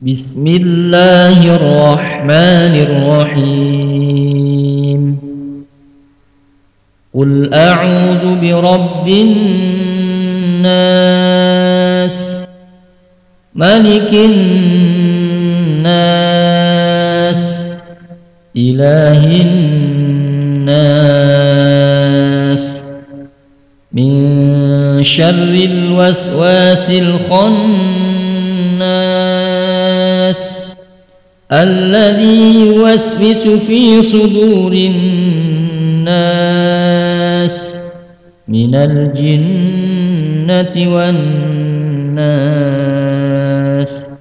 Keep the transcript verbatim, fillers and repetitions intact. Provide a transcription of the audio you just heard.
بسم الله الرحمن الرحيم قل أعوذ برب الناس ملك الناس إله الناس من شر الوسواس الخناس الذي يوسوس في صدور الناس من الجنة والناس